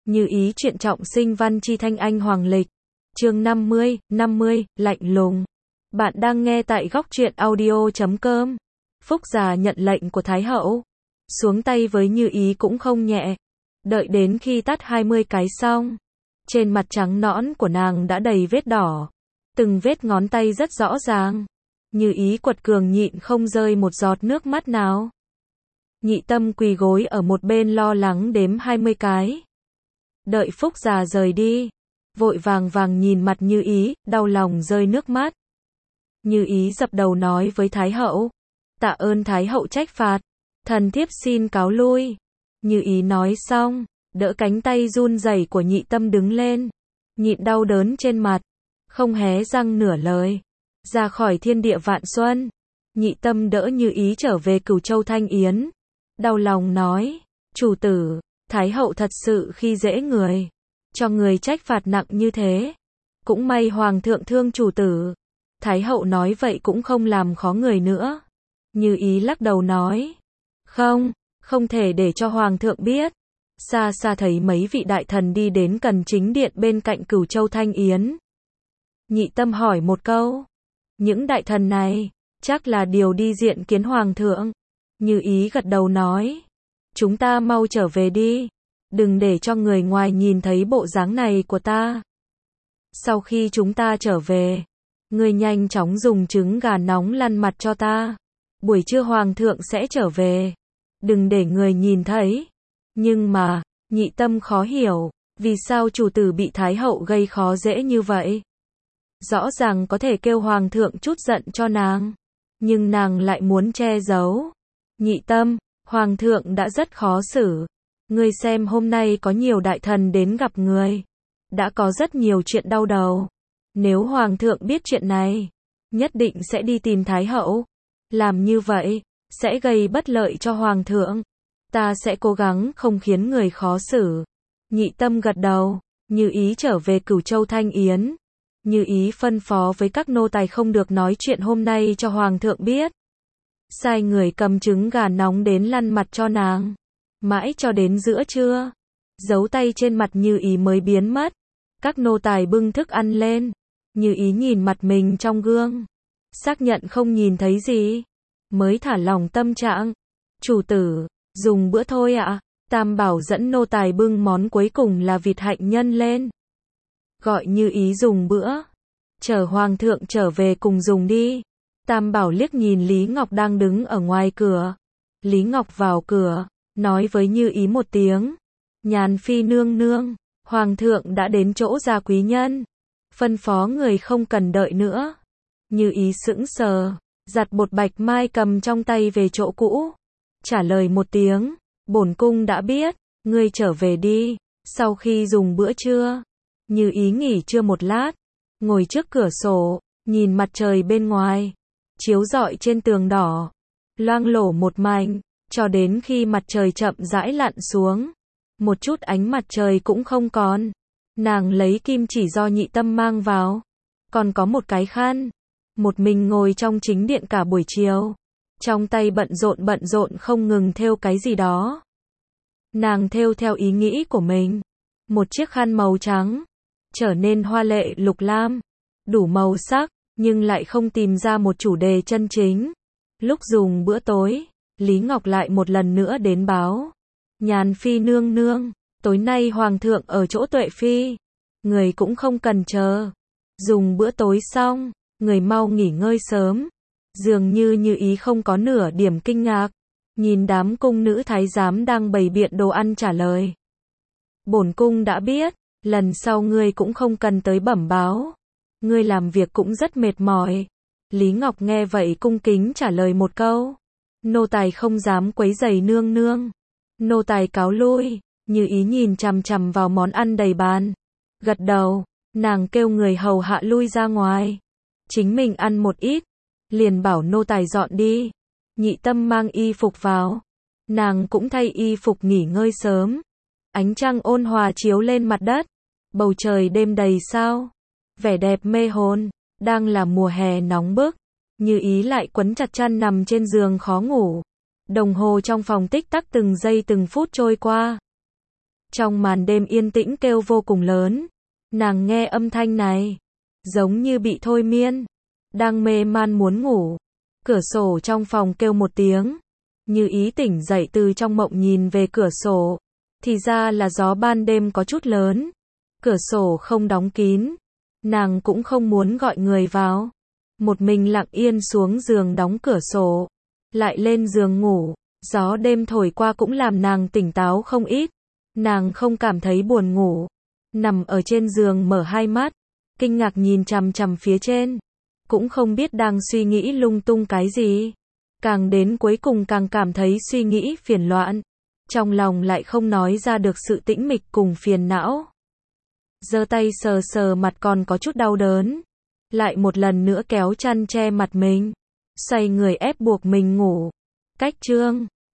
Như ý truyện trọng sinh văn chi thanh anh hoàng lịch. Chương 50, lạnh lùng. Bạn đang nghe tại góc truyện audio.com. Phúc già nhận lệnh của Thái hậu. Xuống tay với Như ý cũng không nhẹ. Đợi đến khi tát 20 cái xong. Trên mặt trắng nõn của nàng đã đầy vết đỏ. Từng vết ngón tay rất rõ ràng. Như ý quật cường nhịn không rơi một giọt nước mắt nào. Nhị Tâm quỳ gối ở một bên lo lắng đếm 20 cái. Đợi Phúc già rời đi, vội vàng nhìn mặt Như ý, đau lòng rơi nước mắt. Như ý dập đầu nói với Thái hậu, tạ ơn Thái hậu trách phạt, thần thiếp xin cáo lui. Như ý nói xong, đỡ cánh tay run rẩy của Nhị Tâm đứng lên, nhịn đau đớn trên mặt, không hé răng nửa lời, ra khỏi thiên địa vạn xuân. Nhị Tâm đỡ Như ý trở về Cửu Châu Thanh Yến, đau lòng nói, chủ tử, Thái hậu thật sự khi dễ người, cho người trách phạt nặng như thế. Cũng may hoàng thượng thương chủ tử. Thái hậu nói vậy cũng không làm khó người nữa. Như ý lắc đầu nói, không thể để cho hoàng thượng biết. Xa xa thấy mấy vị đại thần đi đến Cần Chính Điện bên cạnh Cửu Châu Thanh Yến. Nhị Tâm hỏi một câu, những đại thần này, chắc là điều đi diện kiến hoàng thượng. Như ý gật đầu nói, chúng ta mau trở về đi, đừng để cho người ngoài nhìn thấy bộ dáng này của ta. Sau khi chúng ta trở về, ngươi nhanh chóng dùng trứng gà nóng lăn mặt cho ta. Buổi trưa hoàng thượng sẽ trở về, đừng để người nhìn thấy. Nhưng mà, Nhị Tâm khó hiểu, vì sao chủ tử bị Thái hậu gây khó dễ như vậy? Rõ ràng có thể kêu hoàng thượng chút giận cho nàng, nhưng nàng lại muốn che giấu. Nhị Tâm, hoàng thượng đã rất khó xử. Ngươi xem hôm nay có nhiều đại thần đến gặp người. Đã có rất nhiều chuyện đau đầu. Nếu hoàng thượng biết chuyện này, nhất định sẽ đi tìm Thái hậu. Làm như vậy, sẽ gây bất lợi cho hoàng thượng. Ta sẽ cố gắng không khiến người khó xử. Nhị Tâm gật đầu. Như ý trở về Cửu Châu Thanh Yến. Như ý phân phó với các nô tài không được nói chuyện hôm nay cho hoàng thượng biết. Sai người cầm trứng gà nóng đến lăn mặt cho nàng. Mãi cho đến giữa trưa, dấu tay trên mặt Như ý mới biến mất. Các nô tài bưng thức ăn lên. Như ý nhìn mặt mình trong gương, xác nhận không nhìn thấy gì, mới thả lỏng tâm trạng. Chủ tử, dùng bữa thôi ạ. Tam Bảo dẫn nô tài bưng món cuối cùng là vịt hạnh nhân lên. Gọi Như ý dùng bữa. Chờ hoàng thượng trở về cùng dùng đi. Tam Bảo liếc nhìn Lý Ngọc đang đứng ở ngoài cửa. Lý Ngọc vào cửa, nói với Như ý một tiếng. Nhàn phi nương nương, hoàng thượng đã đến chỗ gia quý nhân. Phân phó người không cần đợi nữa. Như ý sững sờ, giặt bột bạch mai cầm trong tay về chỗ cũ. Trả lời một tiếng, bổn cung đã biết, ngươi trở về đi. Sau khi dùng bữa trưa, Như ý nghỉ trưa một lát, ngồi trước cửa sổ, nhìn mặt trời bên ngoài, chiếu rọi trên tường đỏ, loang lổ một mảnh, cho đến khi mặt trời chậm rãi lặn xuống, một chút ánh mặt trời cũng không còn. Nàng lấy kim chỉ do Nhị Tâm mang vào, còn có một cái khăn, một mình ngồi trong chính điện cả buổi chiều, trong tay bận rộn không ngừng thêu cái gì đó. Nàng thêu theo ý nghĩ của mình, một chiếc khăn màu trắng, trở nên hoa lệ lục lam, đủ màu sắc, nhưng lại không tìm ra một chủ đề chân chính. Lúc dùng bữa tối, Lý Ngọc lại một lần nữa đến báo. Nhàn phi nương nương, tối nay hoàng thượng ở chỗ Tuệ phi, người cũng không cần chờ. Dùng bữa tối xong, người mau nghỉ ngơi sớm. Dường như Như ý không có nửa điểm kinh ngạc, nhìn đám cung nữ thái giám đang bày biện đồ ăn trả lời. Bổn cung đã biết, lần sau ngươi cũng không cần tới bẩm báo. Ngươi làm việc cũng rất mệt mỏi. Lý Ngọc nghe vậy cung kính trả lời một câu. Nô tài không dám quấy rầy nương nương. Nô tài cáo lui. Như ý nhìn chằm chằm vào món ăn đầy bàn, gật đầu. Nàng kêu người hầu hạ lui ra ngoài, chính mình ăn một ít, liền bảo nô tài dọn đi. Nhị Tâm mang y phục vào, nàng cũng thay y phục nghỉ ngơi sớm. Ánh trăng ôn hòa chiếu lên mặt đất, bầu trời đêm đầy sao, vẻ đẹp mê hồn. Đang là mùa hè nóng bức, Như ý lại quấn chặt chăn nằm trên giường khó ngủ. Đồng hồ trong phòng tích tắc từng giây từng phút trôi qua. Trong màn đêm yên tĩnh kêu vô cùng lớn. Nàng nghe âm thanh này, giống như bị thôi miên, đang mê man muốn ngủ. Cửa sổ trong phòng kêu một tiếng, như ý tỉnh dậy từ trong mộng nhìn về cửa sổ. Thì ra là gió ban đêm có chút lớn. Cửa sổ không đóng kín. Nàng cũng không muốn gọi người vào. Một mình lặng yên xuống giường đóng cửa sổ. Lại lên giường ngủ. Gió đêm thổi qua cũng làm nàng tỉnh táo không ít. Nàng không cảm thấy buồn ngủ. Nằm ở trên giường mở hai mắt. Kinh ngạc nhìn chằm chằm phía trên. Cũng không biết đang suy nghĩ lung tung cái gì. Càng đến cuối cùng càng cảm thấy suy nghĩ phiền loạn. Trong lòng lại không nói ra được sự tĩnh mịch cùng phiền não. Giơ tay sờ sờ mặt còn có chút đau đớn. Lại một lần nữa kéo chăn che mặt mình. Xoay người ép buộc mình ngủ. Cách chương